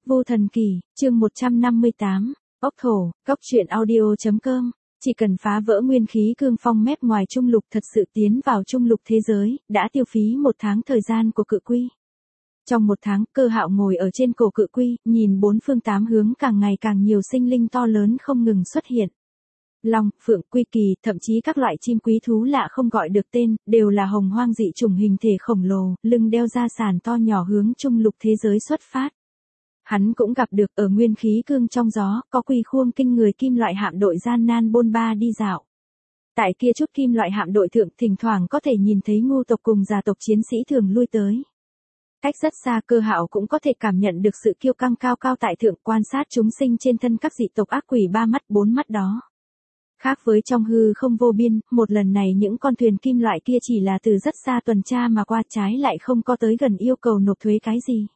Vô Thần Kỳ, chương 158, ốc thổ, cốc truyện audio.com. Chỉ cần phá vỡ nguyên khí cương phong mép ngoài trung lục thật sự tiến vào trung lục thế giới, đã tiêu phí 1 tháng thời gian của cự quy. Trong 1 tháng, Cơ Hạo ngồi ở trên cổ cự quy, nhìn 4 phương 8 hướng càng ngày càng nhiều sinh linh to lớn không ngừng xuất hiện. Long, phượng, quy kỳ, thậm chí các loại chim quý thú lạ không gọi được tên, đều là hồng hoang dị chủng hình thể khổng lồ, lưng đeo ra sàn to nhỏ hướng trung lục thế giới xuất phát. Hắn cũng gặp được ở nguyên khí cương trong gió, có quỳ khuông kinh người kim loại hạm đội gian nan bôn ba đi dạo. Tại kia chút kim loại hạm đội thượng thỉnh thoảng có thể nhìn thấy ngu tộc cùng gia tộc chiến sĩ thường lui tới. Cách rất xa Cơ Hạo cũng có thể cảm nhận được sự kiêu căng cao cao tại thượng quan sát chúng sinh trên thân các dị tộc ác quỷ 3 mắt 4 mắt đó. Khác với trong hư không vô biên, một lần này những con thuyền kim loại kia chỉ là từ rất xa tuần tra mà qua, trái lại không có tới gần yêu cầu nộp thuế cái gì.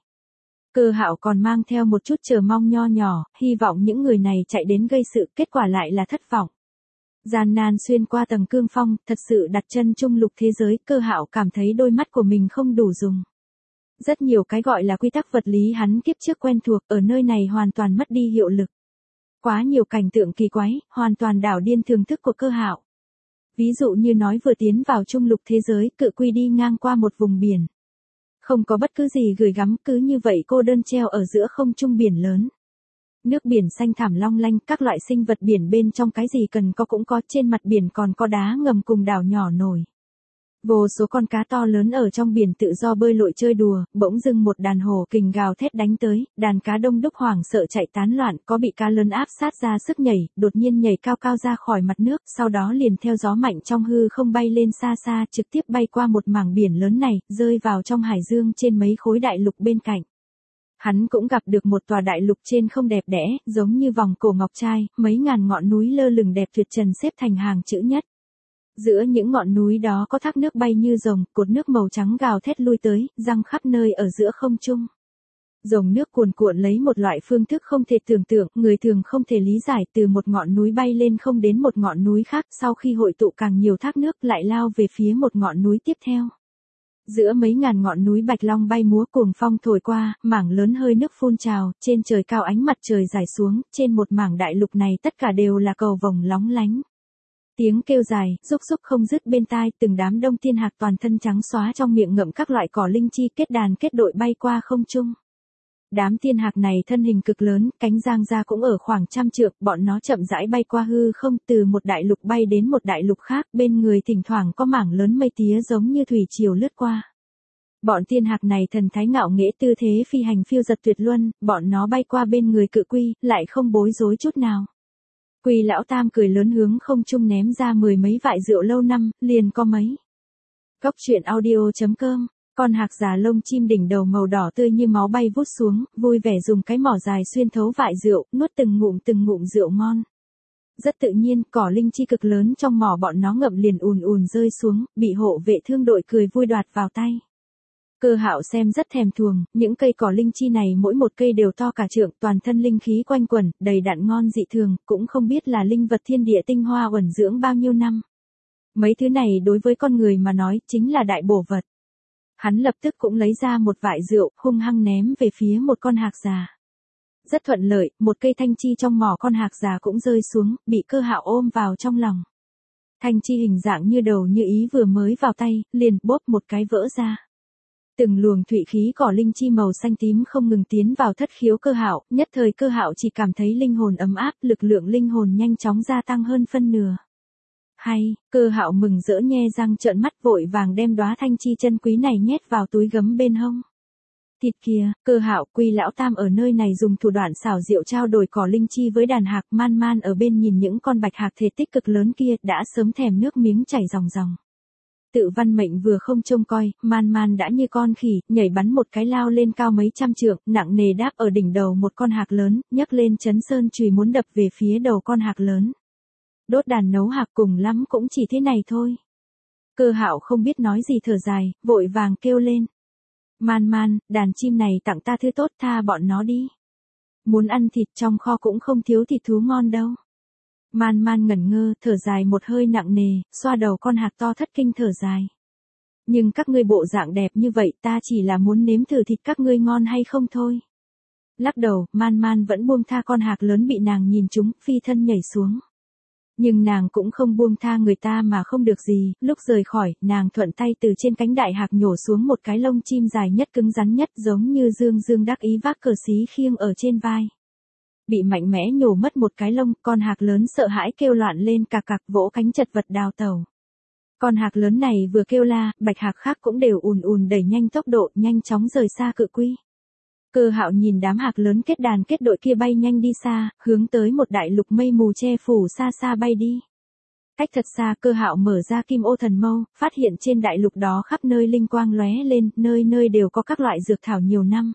Cơ Hạo còn mang theo một chút chờ mong nho nhỏ, hy vọng những người này chạy đến gây sự, kết quả lại là thất vọng. Gian nan xuyên qua tầng cương phong, thật sự đặt chân trung lục thế giới, Cơ Hạo cảm thấy đôi mắt của mình không đủ dùng. Rất nhiều cái gọi là quy tắc vật lý hắn kiếp trước quen thuộc, ở nơi này hoàn toàn mất đi hiệu lực. Quá nhiều cảnh tượng kỳ quái, hoàn toàn đảo điên thưởng thức của Cơ Hạo. Ví dụ như nói vừa tiến vào trung lục thế giới, cự quy đi ngang qua một vùng biển. Không có bất cứ gì gửi gắm, cứ như vậy cô đơn treo ở giữa không trung biển lớn. Nước biển xanh thẳm long lanh, các loại sinh vật biển bên trong cái gì cần có cũng có, trên mặt biển còn có đá ngầm cùng đảo nhỏ nổi. Vô số con cá to lớn ở trong biển tự do bơi lội chơi đùa, bỗng dưng một đàn hổ kình gào thét đánh tới, đàn cá đông đúc hoảng sợ chạy tán loạn, có bị cá lớn áp sát ra sức nhảy, đột nhiên nhảy cao cao ra khỏi mặt nước, sau đó liền theo gió mạnh trong hư không bay lên xa xa, trực tiếp bay qua một mảng biển lớn này, rơi vào trong hải dương trên mấy khối đại lục bên cạnh. Hắn cũng gặp được một tòa đại lục trên không đẹp đẽ, giống như vòng cổ ngọc trai, mấy ngàn ngọn núi lơ lửng đẹp tuyệt trần xếp thành hàng chữ nhất. Giữa những ngọn núi đó có thác nước bay như rồng, cột nước màu trắng gào thét lui tới, răng khắp nơi ở giữa không trung. Dòng nước cuồn cuộn lấy một loại phương thức không thể tưởng tượng, người thường không thể lý giải, từ một ngọn núi bay lên không đến một ngọn núi khác, sau khi hội tụ càng nhiều thác nước lại lao về phía một ngọn núi tiếp theo. Giữa mấy ngàn ngọn núi bạch long bay múa, cuồng phong thổi qua, mảng lớn hơi nước phun trào, trên trời cao ánh mặt trời rải xuống, trên một mảng đại lục này tất cả đều là cầu vồng lóng lánh. Tiếng kêu dài, rúc rúc không dứt bên tai, từng đám đông tiên hạc toàn thân trắng xóa trong miệng ngậm các loại cỏ linh chi kết đàn kết đội bay qua không trung. Đám tiên hạc này thân hình cực lớn, cánh giang ra cũng ở khoảng 100 trượng, bọn nó chậm rãi bay qua hư không, từ một đại lục bay đến một đại lục khác, bên người thỉnh thoảng có mảng lớn mây tía giống như thủy triều lướt qua. Bọn tiên hạc này thần thái ngạo nghễ, tư thế phi hành phiêu dật tuyệt luân, bọn nó bay qua bên người cự quy, lại không bối rối chút nào. Quy lão tam cười lớn hướng không trung ném ra 10 mấy vại rượu lâu năm, liền có mấy. Cốc truyện audio.com. Con hạc già lông chim đỉnh đầu màu đỏ tươi như máu bay vút xuống, vui vẻ dùng cái mỏ dài xuyên thấu vại rượu, nuốt từng ngụm rượu ngon. Rất tự nhiên, cỏ linh chi cực lớn trong mỏ bọn nó ngậm liền ùn ùn rơi xuống, bị hộ vệ thương đội cười vui đoạt vào tay. Cơ Hạo xem rất thèm thuồng, những cây cỏ linh chi này mỗi một cây đều to cả trượng, toàn thân linh khí quanh quẩn, đầy đặn ngon dị thường, cũng không biết là linh vật thiên địa tinh hoa uẩn dưỡng bao nhiêu năm. Mấy thứ này đối với con người mà nói, chính là đại bổ vật. Hắn lập tức cũng lấy ra một vại rượu, hung hăng ném về phía một con hạc già. Rất thuận lợi, một cây thanh chi trong mỏ con hạc già cũng rơi xuống, bị Cơ Hạo ôm vào trong lòng. Thanh chi hình dạng như đầu như ý vừa mới vào tay, liền bốp một cái vỡ ra. Từng luồng thủy khí cỏ linh chi màu xanh tím không ngừng tiến vào thất khiếu Cơ Hạo, nhất thời Cơ Hạo chỉ cảm thấy linh hồn ấm áp, lực lượng linh hồn nhanh chóng gia tăng hơn phân nửa. Hay, Cơ Hạo mừng rỡ nhe răng trợn mắt, vội vàng đem đóa thanh chi chân quý này nhét vào túi gấm bên hông. Thịt kìa, Cơ Hạo, Quy lão tam ở nơi này dùng thủ đoạn xảo diệu trao đổi cỏ linh chi với đàn hạc, Man Man ở bên nhìn những con bạch hạc thể tích cực lớn kia, đã sớm thèm nước miếng chảy ròng ròng. Tự Văn Mệnh vừa không trông coi, Man Man đã như con khỉ, nhảy bắn một cái lao lên cao mấy trăm trượng, nặng nề đáp ở đỉnh đầu một con hạc lớn, nhấc lên chấn sơn chùy muốn đập về phía đầu con hạc lớn. Đốt đàn nấu hạc cùng lắm cũng chỉ thế này thôi. Cơ Hạo không biết nói gì thở dài, vội vàng kêu lên. Man Man, đàn chim này tặng ta thứ tốt, tha bọn nó đi. Muốn ăn thịt trong kho cũng không thiếu thịt thú ngon đâu. Man Man ngẩn ngơ, thở dài một hơi nặng nề, xoa đầu con hạc to thất kinh thở dài. Nhưng các ngươi bộ dạng đẹp như vậy, ta chỉ là muốn nếm thử thịt các ngươi ngon hay không thôi. Lắc đầu, Man Man vẫn buông tha con hạc lớn bị nàng nhìn trúng, phi thân nhảy xuống. Nhưng nàng cũng không buông tha người ta mà không được gì, lúc rời khỏi, nàng thuận tay từ trên cánh đại hạc nhổ xuống một cái lông chim dài nhất cứng rắn nhất giống như Dương Dương đắc ý vác cờ xí khiêng ở trên vai. Bị mạnh mẽ nhổ mất một cái lông, con hạc lớn sợ hãi kêu loạn lên cạc cạc vỗ cánh chật vật đào tẩu. Con hạc lớn này vừa kêu la, bạch hạc khác cũng đều ùn ùn đẩy nhanh tốc độ, nhanh chóng rời xa Cự Quy. Cơ Hạo nhìn đám hạc lớn kết đàn kết đội kia bay nhanh đi xa, hướng tới một đại lục mây mù che phủ xa xa bay đi. Cách thật xa, Cơ Hạo mở ra kim ô thần mâu, phát hiện trên đại lục đó khắp nơi linh quang lóe lên, nơi nơi đều có các loại dược thảo nhiều năm.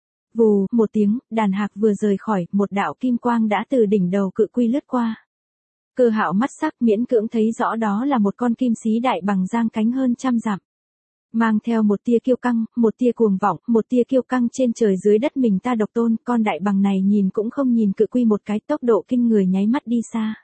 Vù, một tiếng, đàn hạc vừa rời khỏi, một đạo kim quang đã từ đỉnh đầu Cự Quy lướt qua. Cơ Hạo mắt sắc miễn cưỡng thấy rõ đó là một con kim xí đại bằng giang cánh hơn 100 dặm. Mang theo một tia kiêu căng, một tia cuồng vọng, một tia kiêu căng trên trời dưới đất mình ta độc tôn, con đại bằng này nhìn cũng không nhìn Cự Quy một cái, tốc độ kinh người nháy mắt đi xa.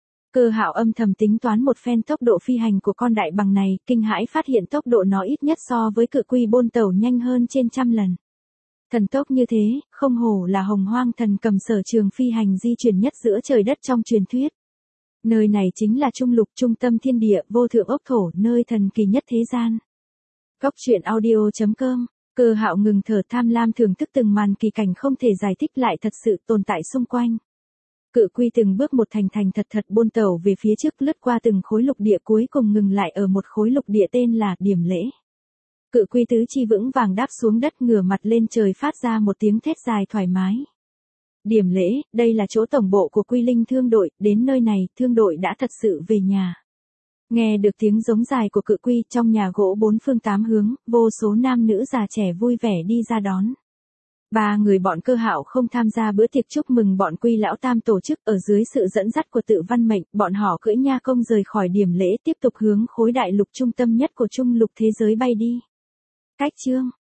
Cơ Hạo âm thầm tính toán một phen tốc độ phi hành của con đại bằng này, kinh hãi phát hiện tốc độ nó ít nhất so với Cự Quy bôn tẩu nhanh hơn trên 100 lần. Thần tốc như thế, không hổ là Hồng Hoang thần cầm sở trường phi hành di chuyển nhất giữa trời đất trong truyền thuyết. Nơi này chính là trung lục trung tâm thiên địa, vô thượng ốc thổ, nơi thần kỳ nhất thế gian. Góc truyện audio.com, Cơ Hạo ngừng thở tham lam thưởng thức từng màn kỳ cảnh không thể giải thích lại thật sự tồn tại xung quanh. Cự Quy từng bước một thành thật thật buôn tẩu về phía trước lướt qua từng khối lục địa cuối cùng ngừng lại ở một khối lục địa tên là Điểm Lễ. Cự Quy tứ chi vững vàng đáp xuống đất ngửa mặt lên trời phát ra một tiếng thét dài thoải mái. Điểm Lễ, đây là chỗ tổng bộ của Quy Linh thương đội, đến nơi này, thương đội đã thật sự về nhà. Nghe được tiếng giống dài của Cự Quy trong nhà gỗ bốn phương tám hướng, vô số nam nữ già trẻ vui vẻ đi ra đón. Ba người bọn Cơ Hạo không tham gia bữa tiệc chúc mừng bọn Quy Lão Tam tổ chức ở dưới sự dẫn dắt của Tự Văn Mệnh, bọn họ cưỡi nha công rời khỏi Điểm Lễ tiếp tục hướng khối đại lục trung tâm nhất của trung lục thế giới bay đi. Cách chương